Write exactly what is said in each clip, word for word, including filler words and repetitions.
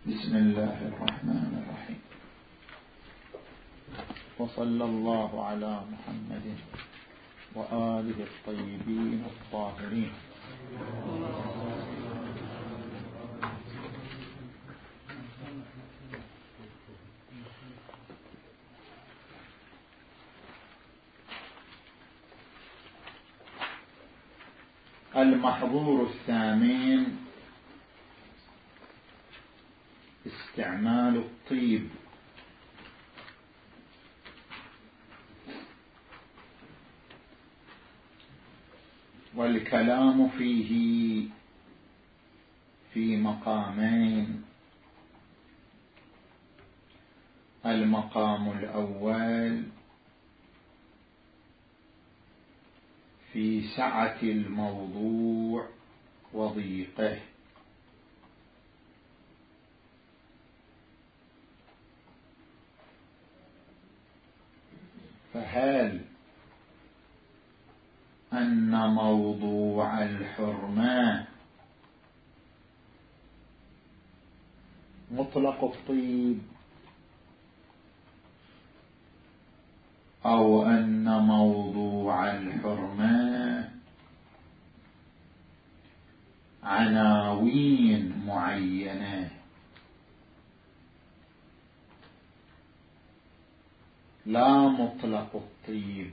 بسم الله الرحمن الرحيم. وصلى الله على محمد وآله الطيبين الطاهرين. المحظور الثامن استعمال الطيب. والكلام فيه في مقامين: المقام الأول في سعة الموضوع وضيقه، فهل أن موضوع الحرمة مطلق الطيب، أو أن موضوع الحرمة عناوين معينة لا مطلق الطيب؟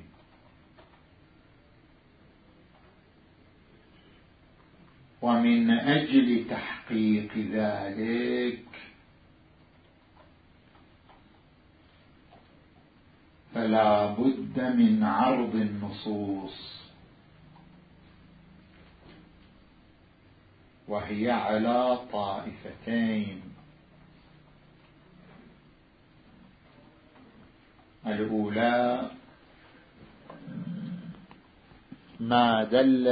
ومن أجل تحقيق ذلك فلا بد من عرض النصوص، وهي على طائفتين: الأولى ما دل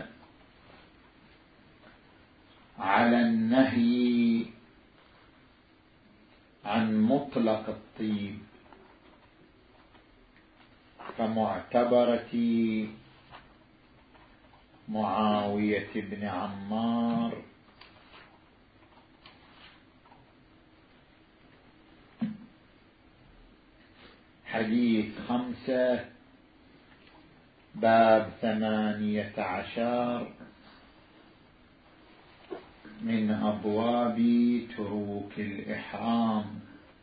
على النهي عن مطلق الطيب كمعتبرة معاوية بن عمار حديث خمسة باب ثمانية عشر من أبواب تروك الإحرام.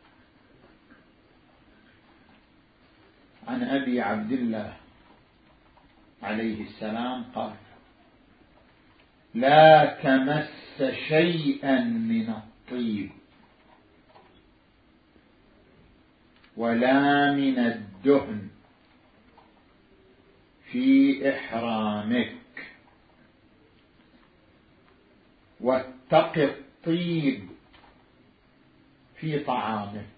عن أبي عبد الله عليه السلام قال: لا تمس شيئا من الطيب ولا من الدهن في إحرامك، واتق الطيب في طعامك،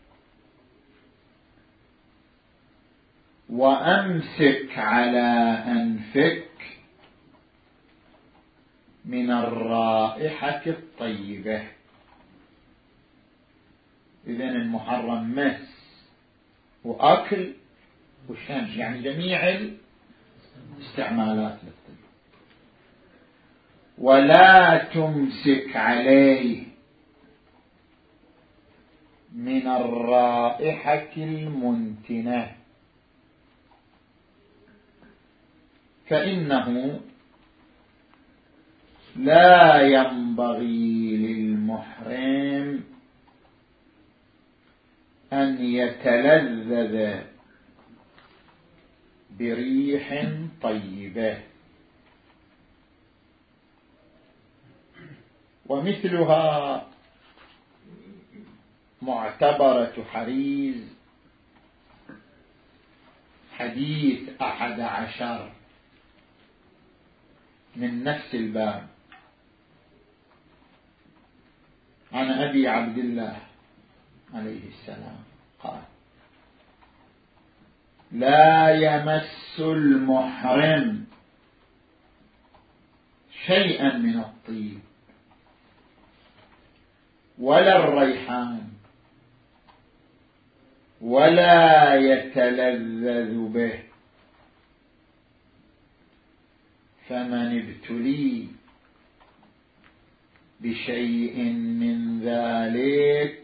وأمسك على أنفك من الرائحة الطيبة. إذن المحرم مس وأكل وشمس، يعني جميع الاستعمالات للطيب. ولا تمسك عليه من الرائحة المنتنة، فإنه لا ينبغي للمحرم أن يتلذذ بريح طيبة. ومثلها معتبرة حريز حديث أحد عشر من نفس الباب عن أبي عبد الله عليه السلام قال: لا يمس المحرم شيئا من الطيب ولا الريحان ولا يتلذذ به، فمن ابتلي بشيء من ذلك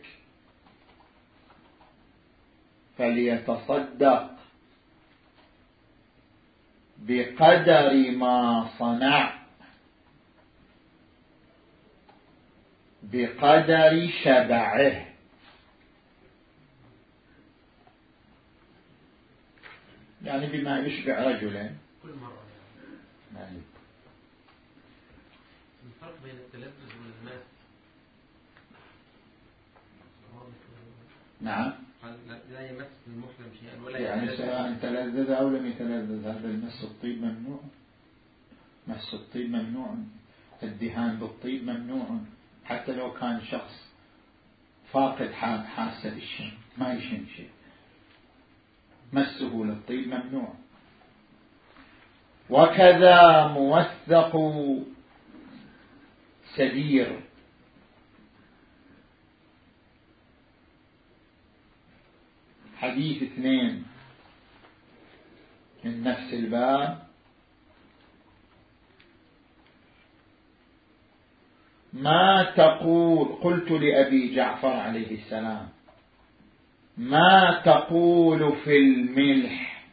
فليتصدق بقدر ما صنع بقدر شبعه. يعني بما يشبع رجلا كل مرة. يعني الفرق بين التلذذ والماس. نعم. لا يمس المحرم شيئا ولا يعني سواء تلذذ أو لم يتلذذ، هذا المس الطيب ممنوع، مس الطيب ممنوع، الدهان بالطيب ممنوع، حتى لو كان شخص فاقد حاسة بالشم ما يشم شيء، مسه للطيب ممنوع. وكذا موثق سدير، حديث اثنين من نفس الباب: ما تقول، قلت لأبي جعفر عليه السلام: ما تقول في الملح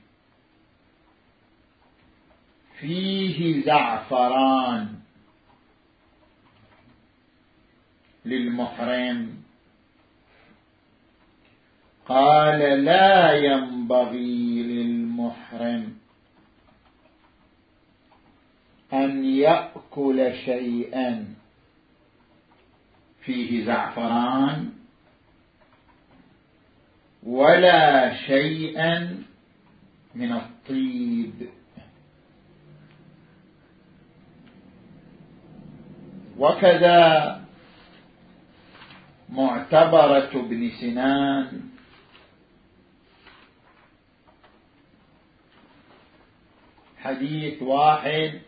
فيه زعفران للمحرم؟ قال: لا ينبغي للمحرم أن يأكل شيئا فيه زعفران ولا شيئا من الطيب. وكذا معتبرة ابن سنان حديث واحد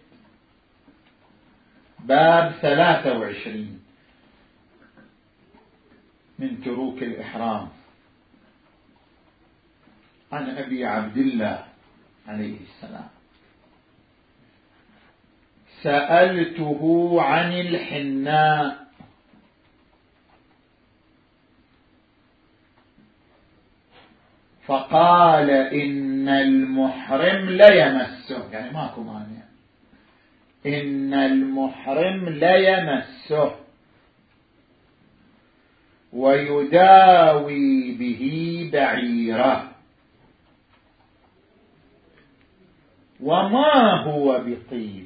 باب ثلاثة وعشرين من تروك الإحرام، عن أبي عبد الله عليه السلام: سألته عن الحناء فقال: إن المحرم ليمسه، يعني ماكو مانع، إن المحرم ليمسه ويداوي به بعيره وما هو بطيب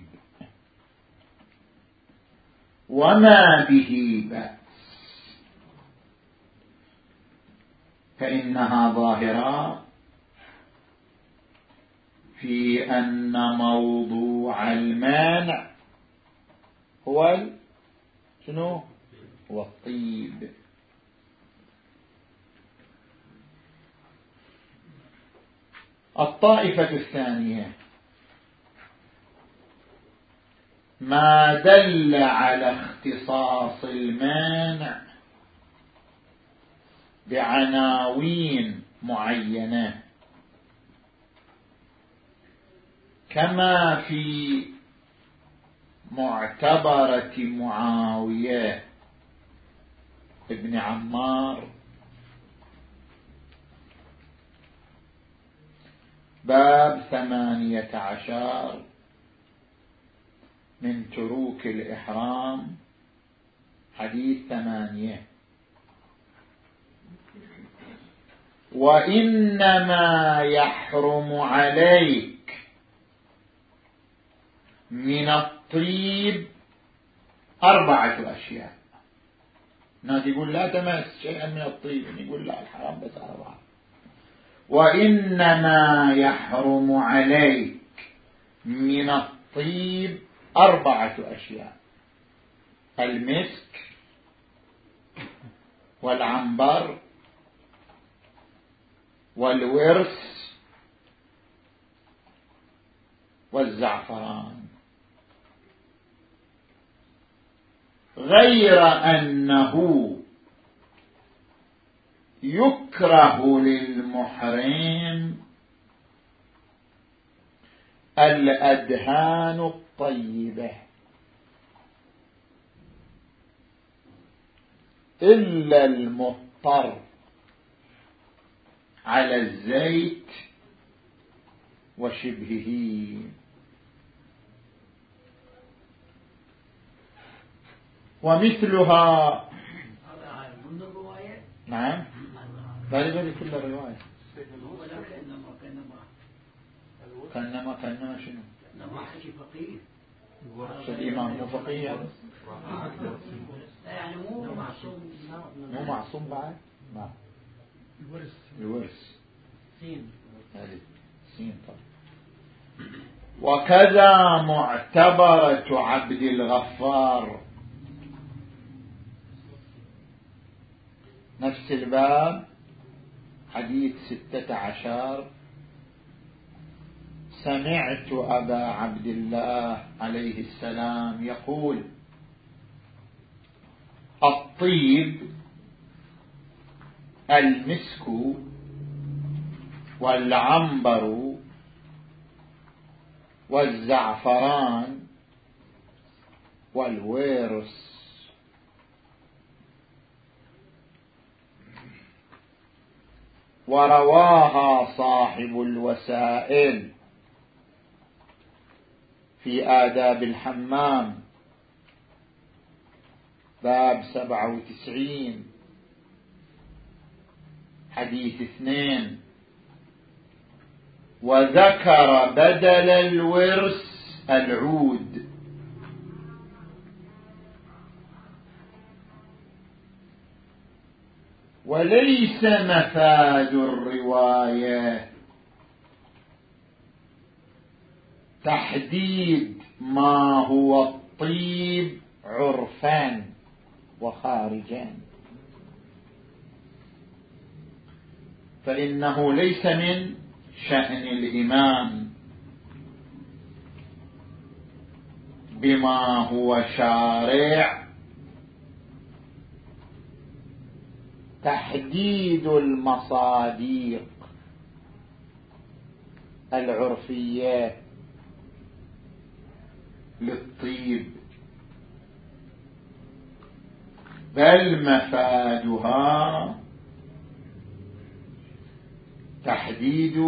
وما به بأس، فإنها ظاهرة في أن موضوع المانع هو شنو؟ هو الطيب. الطائفة الثانية: ما دل على اختصاص المانع بعناوين معينة، كما في معتبرة معاوية ابن عمار باب ثمانية عشر من تروك الإحرام حديث ثمانية: وإنما يحرم عليك من الطيب أربعة أشياء. ناس يقول لا تمس شيئا من الطيب، يقول لا الحرام بس أربعة. وإنما يحرم عليك من الطيب أربعة أشياء: المسك والعنبر والورس والزعفران، غير أنه يكره للمحرم الأدهان الطيبة، إلا المضطر على الزيت وشبهه. ومثلها نعم بل بل كل الرواية كأنما كأنما شنو كأنما حكي فقيه الإمام مو فقيه يعني مو معصوم مو معصوم بعد ما الورث الورث سين هذه سين طبعا. وكذا معتبرة عبد الغفار نفس الباب حديث ستة عشر. سمعت أبا عبد الله عليه السلام يقول الطيب المسك والعنبر والزعفران والويرس. ورواها صاحب الوسائل في آداب الحمام باب سبعة وتسعين حديث اثنين. وذكر بدل الورث العود. وليس مفاد الرواية تحديد ما هو الطيب عرفا وخارجا، فإنه ليس من شأن الإمام بما هو شارع تحديد المصادق العرفية للطيب، بل مفادها تحديد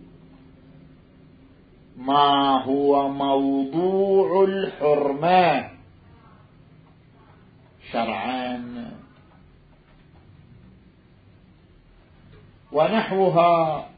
ما هو موضوع الحرمة شرعا. ونحوها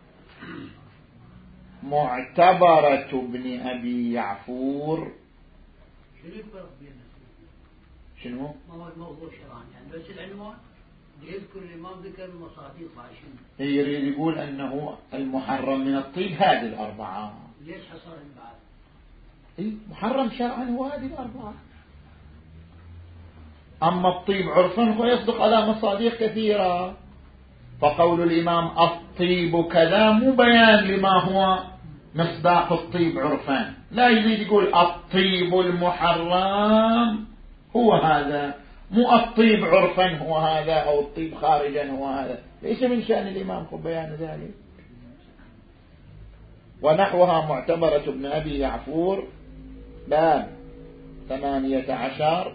معتبرة ابن أبي يعفور. شنو الفرق بينهم؟ شنو؟ ما هو الموضوع شرعا يعني بس العنوان يذكر الإمام ذكر المصادق عشان يريد يقول أنه المحرم من الطيب هذه الأربعة. ليش حصر بعد؟ إيه محرم شرعا هو هذه الأربعة. أما الطيب عرفا فيصدق على مصادق كثيرة، فقول الإمام الطيب كذا مو بيان لما هو مصداق الطيب عرفا، لا يريد يقول الطيب المحرم هو هذا، مو الطيب عرفا هو هذا أو الطيب خارجا هو هذا، ليس من شأن الإمام بيان ذلك. ونحوها معتبرة ابن أبي يعفور باب ثمانية عشر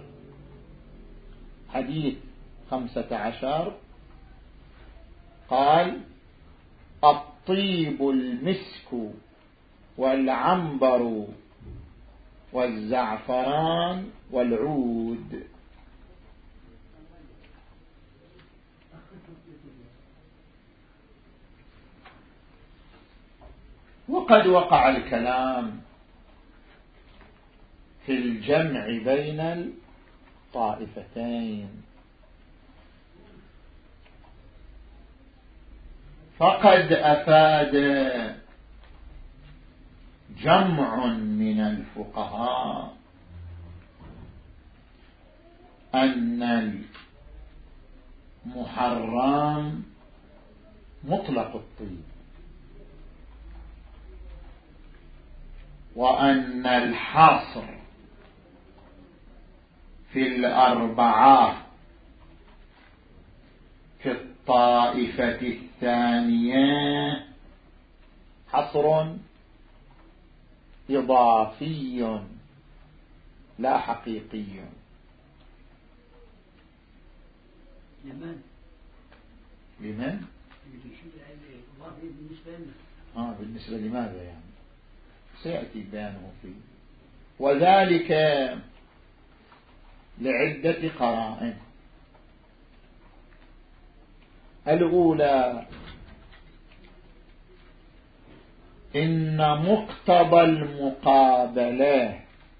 حديث خمسة عشر. قال الطيب المسك والعنبر والزعفران والعود. وقد وقع الكلام في الجمع بين الطائفتين، فقد أفاد جمع من الفقهاء أن المحرم مطلق الطيب، وأن الحصر في الأربعة في الطائفة الثانية حصر إضافي لا حقيقي. لمن؟ لمن؟ بالنسبة لنا. آه بالنسبة لماذا يعني؟ سيأتي بيانه فيه. وذلك لعدة قرائن. الأولى إن مقتضى المقابلة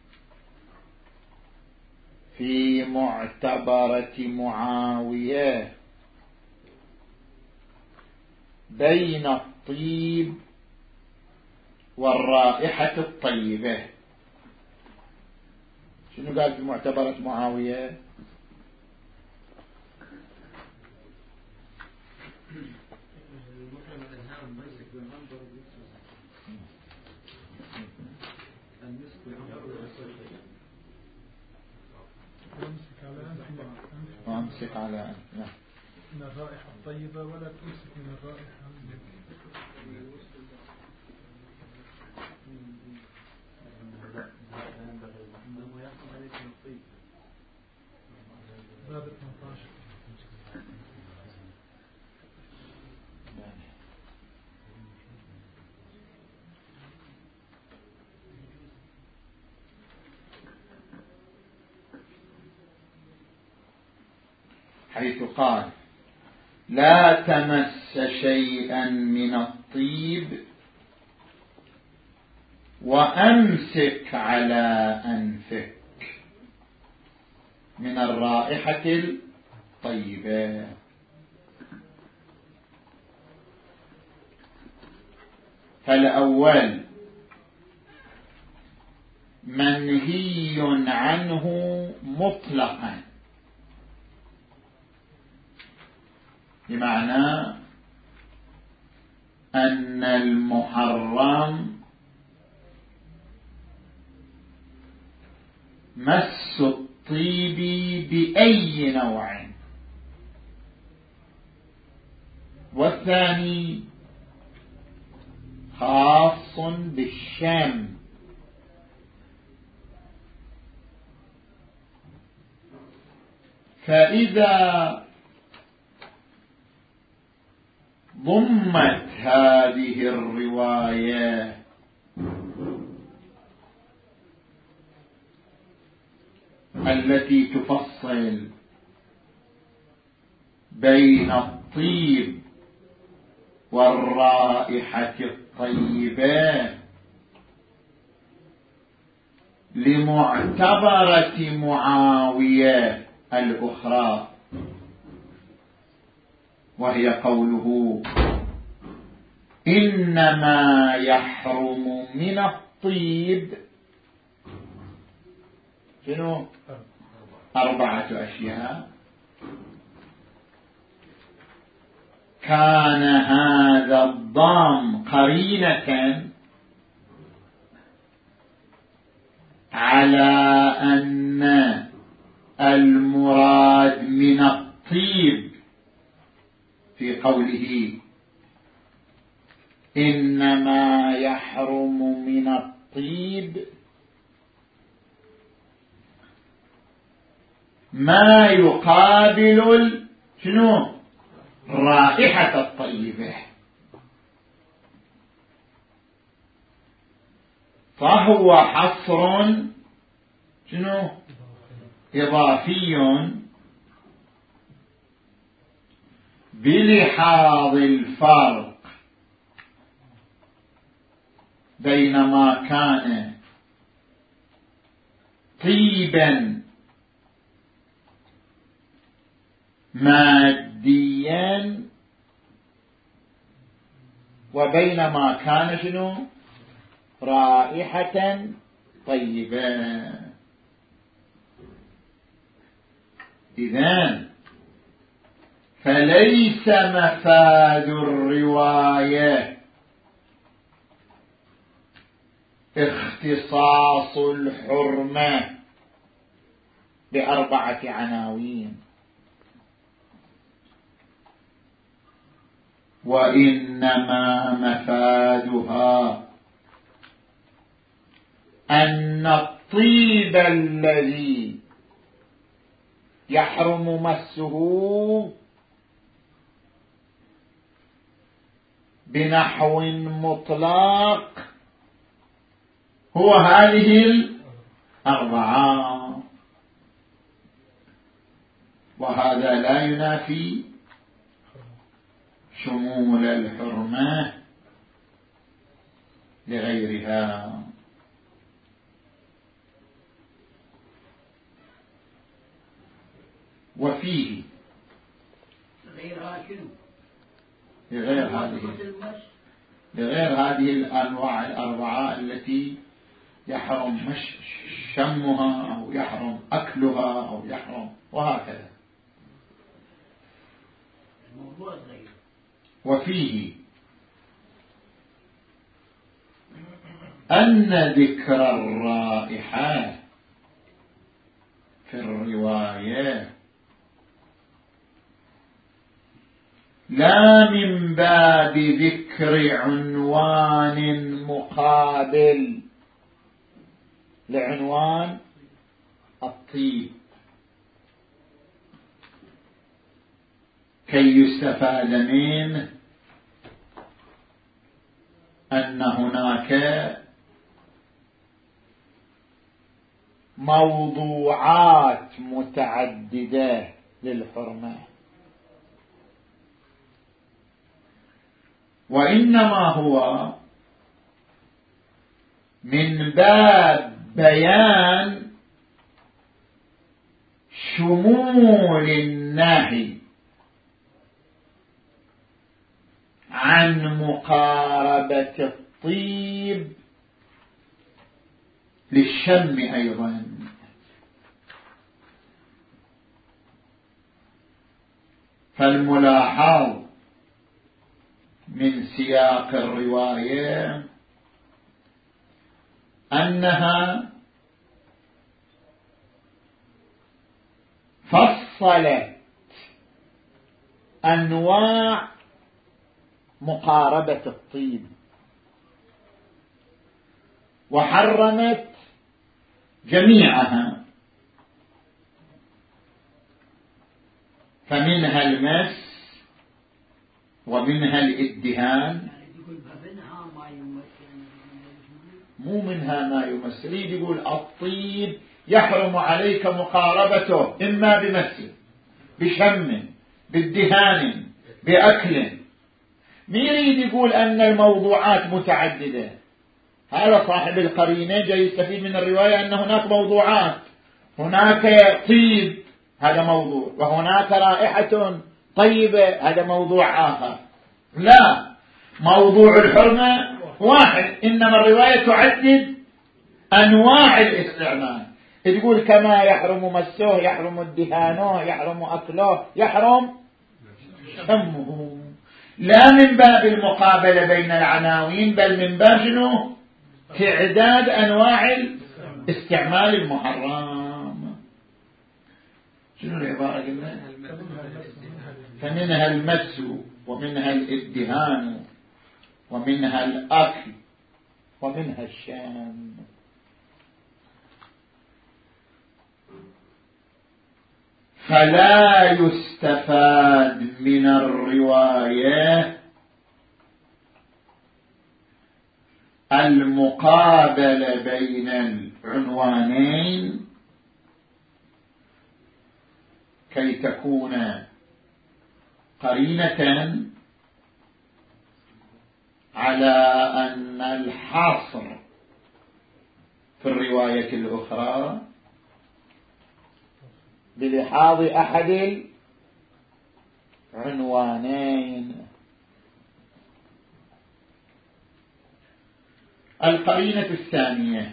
في معتبرة معاوية بين الطيب والرائحة الطيبة. شنو قال في معتبرة معاوية؟ وامسك على أنف من الرائحة الطيبة ولا تمسك من الرائحة باب ثمانية عشر. حيث قال لا تمس شيئا من الطيب وأمسك على أنفك من الرائحة الطيبة. فالأول منهي عنه مطلقا، بمعنى أن المحرم مس الطيب بأي نوع. والثاني خاص بالشم، فإذا ضمت هذه الرواية التي تفصل بين الطيب والرائحة الطيبة لمعتبرة معاوية الأخرى، وهي قوله إنما يحرم من الطيب شنو؟ أربعة أشياء. كان هذا الضام قرينة على أن المراد من الطيب في قوله إنما يحرم من الطيب ما يقابل شنو؟ رائحة الطيبة. فهو حصر شنو؟ إضافي بلحاظ الفرق بين ما كان طيبا ماديا وبين ما كان شنو؟ رائحة طيبة. إذن فليس مفاد الرواية اختصاص الحرمة بأربعة عناوين، وإنما مفادها أن الطيب الذي يحرم مسه بنحو مطلق هو هذه الأربعة، وهذا لا ينافي شمول الحرمة لغيرها. وفيه غيرها شنو؟ لغير هذه لغير هذه الأنواع الأربعة التي يحرم مش شمها أو يحرم أكلها أو يحرم وهكذا. الموضوع غير. وفيه أن ذكر الرائحة في الرواية لا من باب ذكر عنوان مقابل لعنوان الطيب كي يستفاد منه أن هناك موضوعات متعددة للحرمة، وإنما هو من باب بيان شمول النهي عن مقاربة الطيب للشم أيضا. فالملاحظ من سياق الرواية أنها فصلت أنواع مقاربة الطيب وحرمت جميعها، فمنها المس ومنها الادهان. مو منها ما يمثل، يقول الطيب يحرم عليك مقاربته إما بمس بشم بادهان بأكل. مين يريد يقول أن الموضوعات متعددة؟ هذا صاحب القرينة جاي يستفيد من الرواية أن هناك موضوعات، هناك طيب هذا موضوع، وهناك رائحة طيبة هذا موضوع آخر. لا، موضوع الحرمة واحد، إنما الرواية تعدد أنواع الاستعمال. تقول كما يحرم مسه يحرم ادهانه يحرم أكله يحرم شمه، لا من باب المقابلة بين العناوين بل من باب شنو؟ تعداد أنواع الاستعمال المحرم. شنو العبارة قلنا؟ فمنها المس ومنها الادهان ومنها الأكل ومنها الشام. فلا يستفاد من الرواية المقابلة بين العنوانين كي تكون قرينة على أن الحصر في الرواية الأخرى بلحاظ أحد العنوانين. القرينة الثانية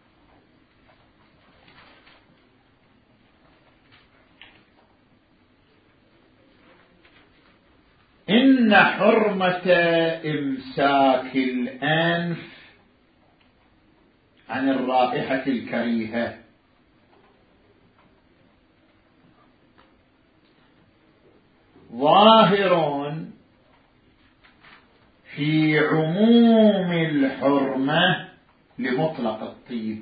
إن حرمة إمساك الأنف عن الرائحة الكريهة ظاهر في عموم الحرمة لمطلق الطيب،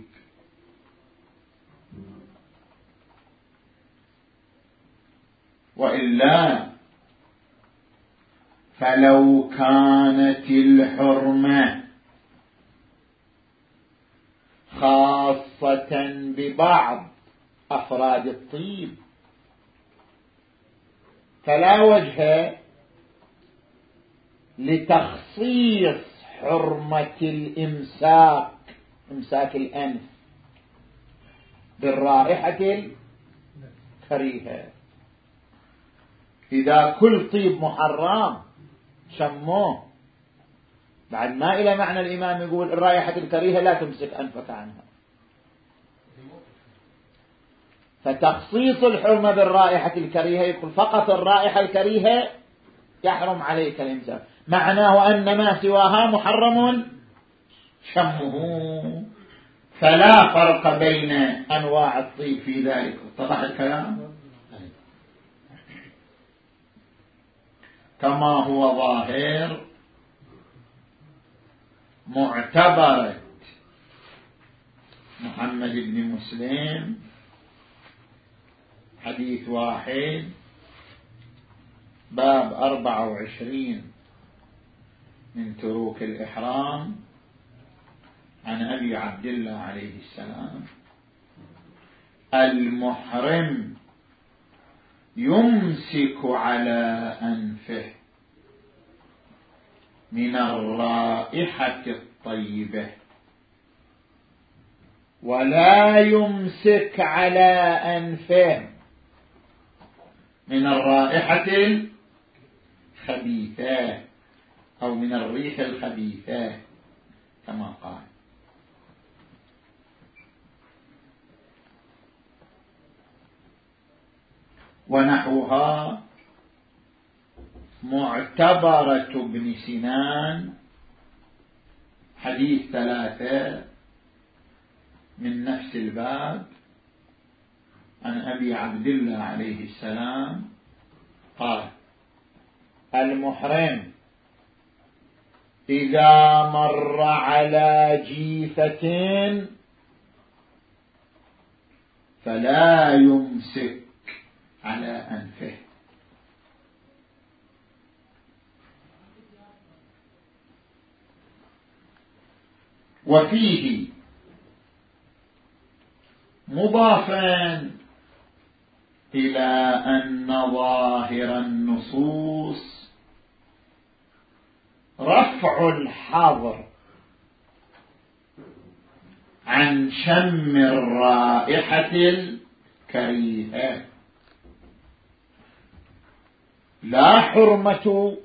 وإلا فلو كانت الحرمة خاصة ببعض أفراد الطيب فلا وجه لتخصيص حرمة الإمساك إمساك الأنف بالرائحة الكريهة. إذا كل طيب محرم شموه بعد ما إلى معنى الإمام يقول الرائحة الكريهة لا تمسك أنفك عنها، فتخصيص الحرمة بالرائحة الكريهة يقول فقط الرائحة الكريهة يحرم عليك الإمساك، معناه أن ما سواها محرم شمه، فلا فرق بين أنواع الطيب في ذلك. اتضح الكلام؟ كما هو ظاهر معتبرة محمد بن مسلم حديث واحد باب أربعة وعشرين من تروك الإحرام عن أبي عبد الله عليه السلام: المحرم يمسك على أنفه من الرائحة الطيبة ولا يمسك على أنفه من الرائحة الخبيثة أو من الريح الخبيثة كما قال. ونحوها معتبرة ابن سنان حديث ثلاثة من نفس الباب عن أبي عبد الله عليه السلام قال: المحرم إذا مر على جيفة فلا يمسك على أنفه. وفيه مضافا إلى أن ظاهر النصوص رفع الحظر عن شم الرائحة الكريهة، لا حرمة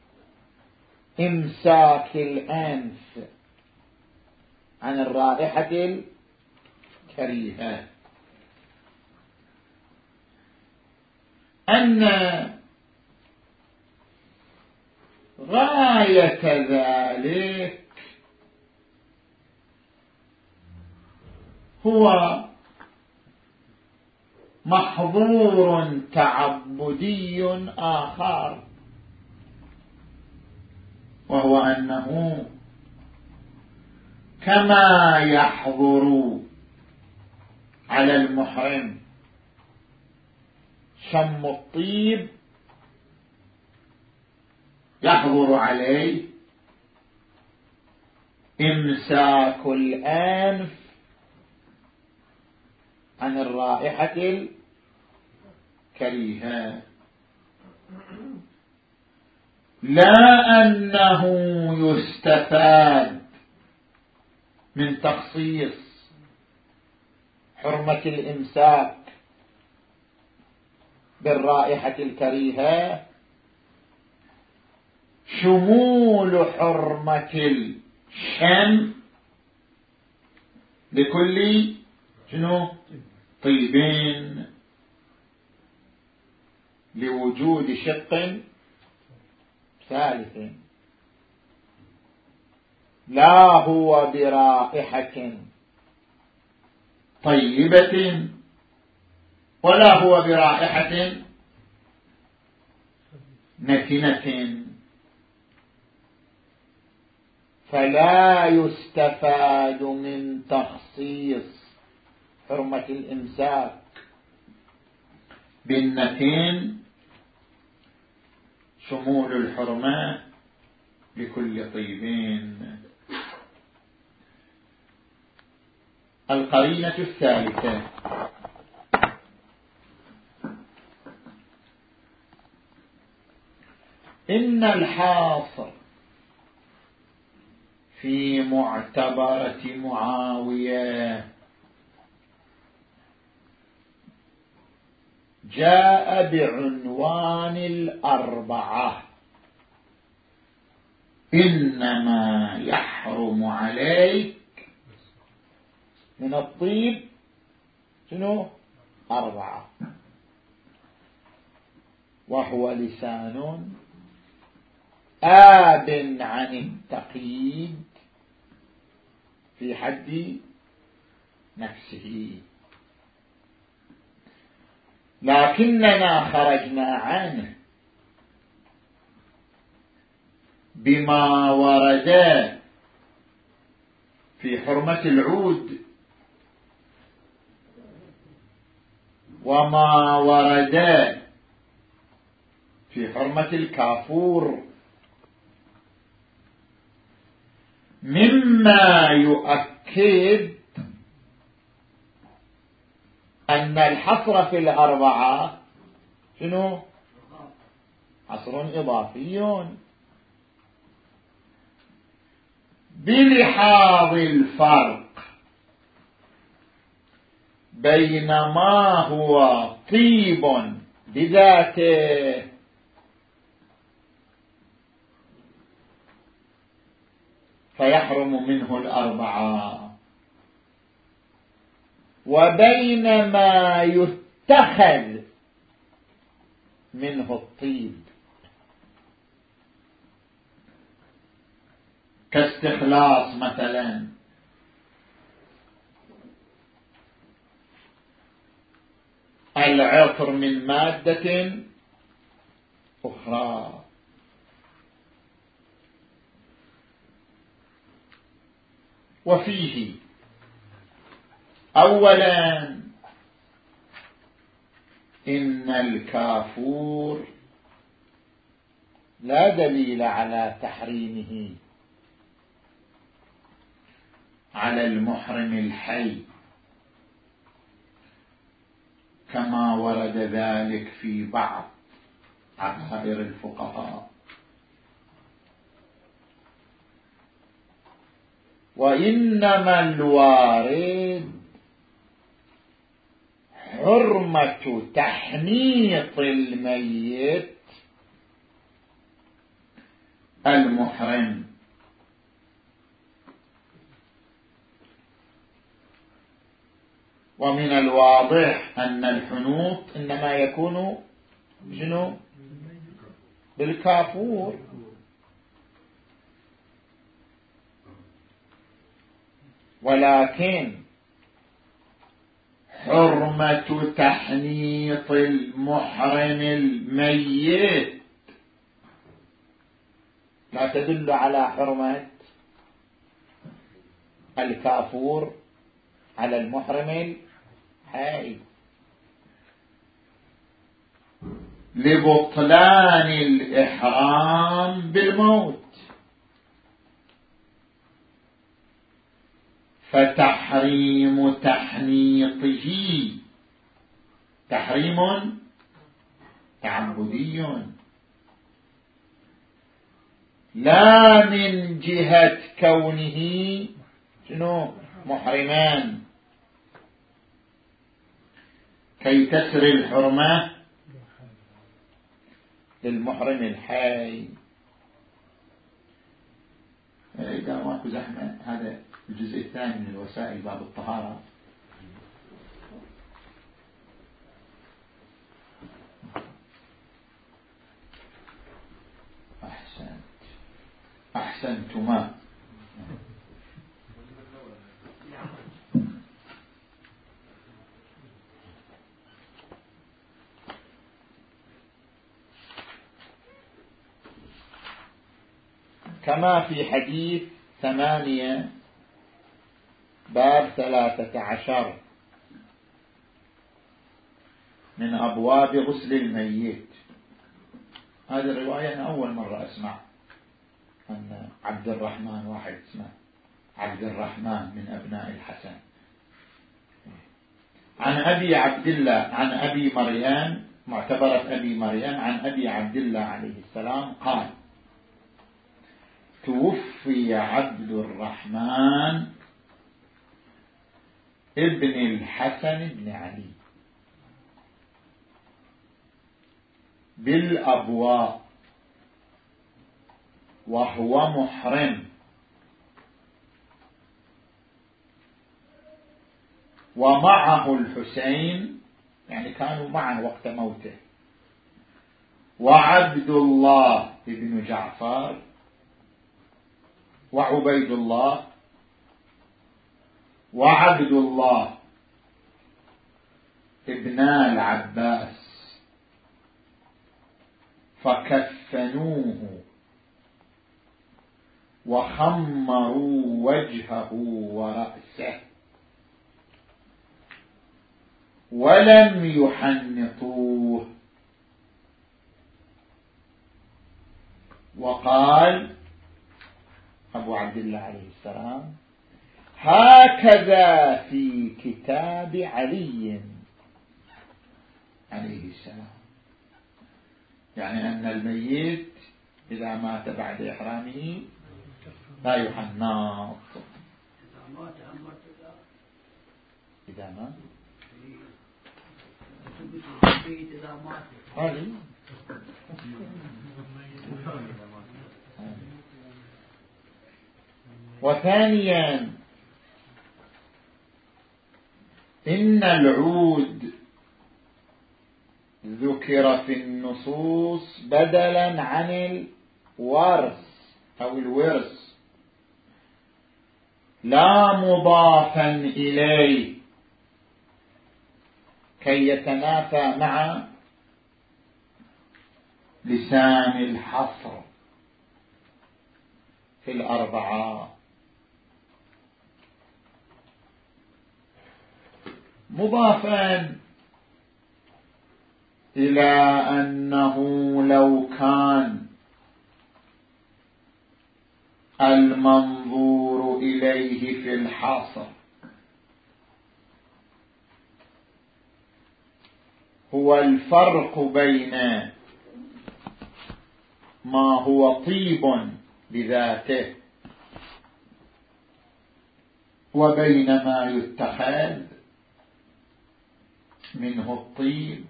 إمساك الأنف عن الرائحة الكريهة. أن غاية ذلك هو محظور تعبدي آخر، وهو أنه كما يحظر على المحرم شم الطيب يحظر عليه إمساك الأنف عن الرائحة الكريهة، لا أنه يستفاد من تخصيص حرمة الإمساك بالرائحة الكريهة شمول حرمة الشم لكل شنو طيبين لوجود شق ثالث، لا هو برائحة طيبة ولا هو برائحة نتنة، فلا يستفاد من تخصيص حرمة الإمساك بالنتين شمول الحرمة لكل طيب. القرينة الثالثة إن الحاصر في معتبرة معاوية جاء بعنوان الأربعة، إنما يحرم عليك من الطيب شنو؟ أربعة، وهو لسان آب عن التقييد في حد نفسه، لكننا خرجنا عنه بما ورد في حرمة العود وما ورد في حرمة الكافور، مما يؤكد أن الحصر في الأربعة شنو؟ حصر إضافي بلحاظ الفرق بين ما هو طيب بذاته فيحرم منه الأربعة، وبين ما يتخذ منه الطيب كاستخلاص مثلا، العطر من مادة أخرى. وفيه أولا إن الكافور لا دليل على تحريمه على المحرم الحي كما ورد ذلك في بعض عبائر الفقهاء، وإنما الوارد حرمة تحنيط الميت المحرم، ومن الواضح أن الحنوط إنما يكون شنو؟ بالكافور، ولكن حرمة تحنيط المحرم الميت لا تدل على حرمة الكافور على المحرم الحي، لبطلان الإحرام بالموت، فتحريم تحنيطه تحريم تعبدي لا من جهة كونه شنو محرمان كي تسر الحرمة للمحرم الحي. إذا ماكو زحمة هذا الجزء الثاني من الوسائل باب الطهارة. أحسنت أحسنتما. كما في حديث ثمانية باب ثلاثة عشر من أبواب غسل الميت، هذه الرواية أنا أول مرة أسمع أن عبد الرحمن واحد اسمه عبد الرحمن من أبناء الحسن. عن أبي عبد الله عن أبي مريم معتبرة أبي مريم عن أبي عبد الله عليه السلام قال توفي عبد الرحمن ابن الحسن بن علي بالأبواء وهو محرم ومعه الحسين يعني كانوا معه وقت موته وعبد الله بن جعفر وعبيد الله وعبد الله ابن العباس فكفنوه وخمروا وجهه ورأسه ولم يحنطوه. وقال أبو عبد الله عليه السلام هكذا في كتاب علي عليه السلام، يعني أن الميت إذا مات بعد إحرامه لا يحنط. إذا مات هذه وثانيا إن العود ذكر في النصوص بدلا عن الورث أو الورث لا مضافا إليه كي يتنافى مع لسان الحصر في الأربعة. مضافا إلى أنه لو كان المنظور إليه في الحصر هو الفرق بين ما هو طيب بذاته وبين ما يتخذ منه الطيب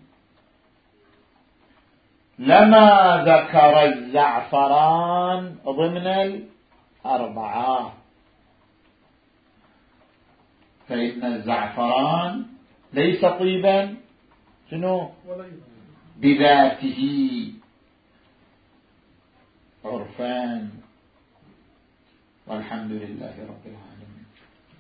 لما ذكر الزعفران ضمن الأربعة، فإن الزعفران ليس طيبا شنو بذاته عرفان. والحمد لله رب العالمين.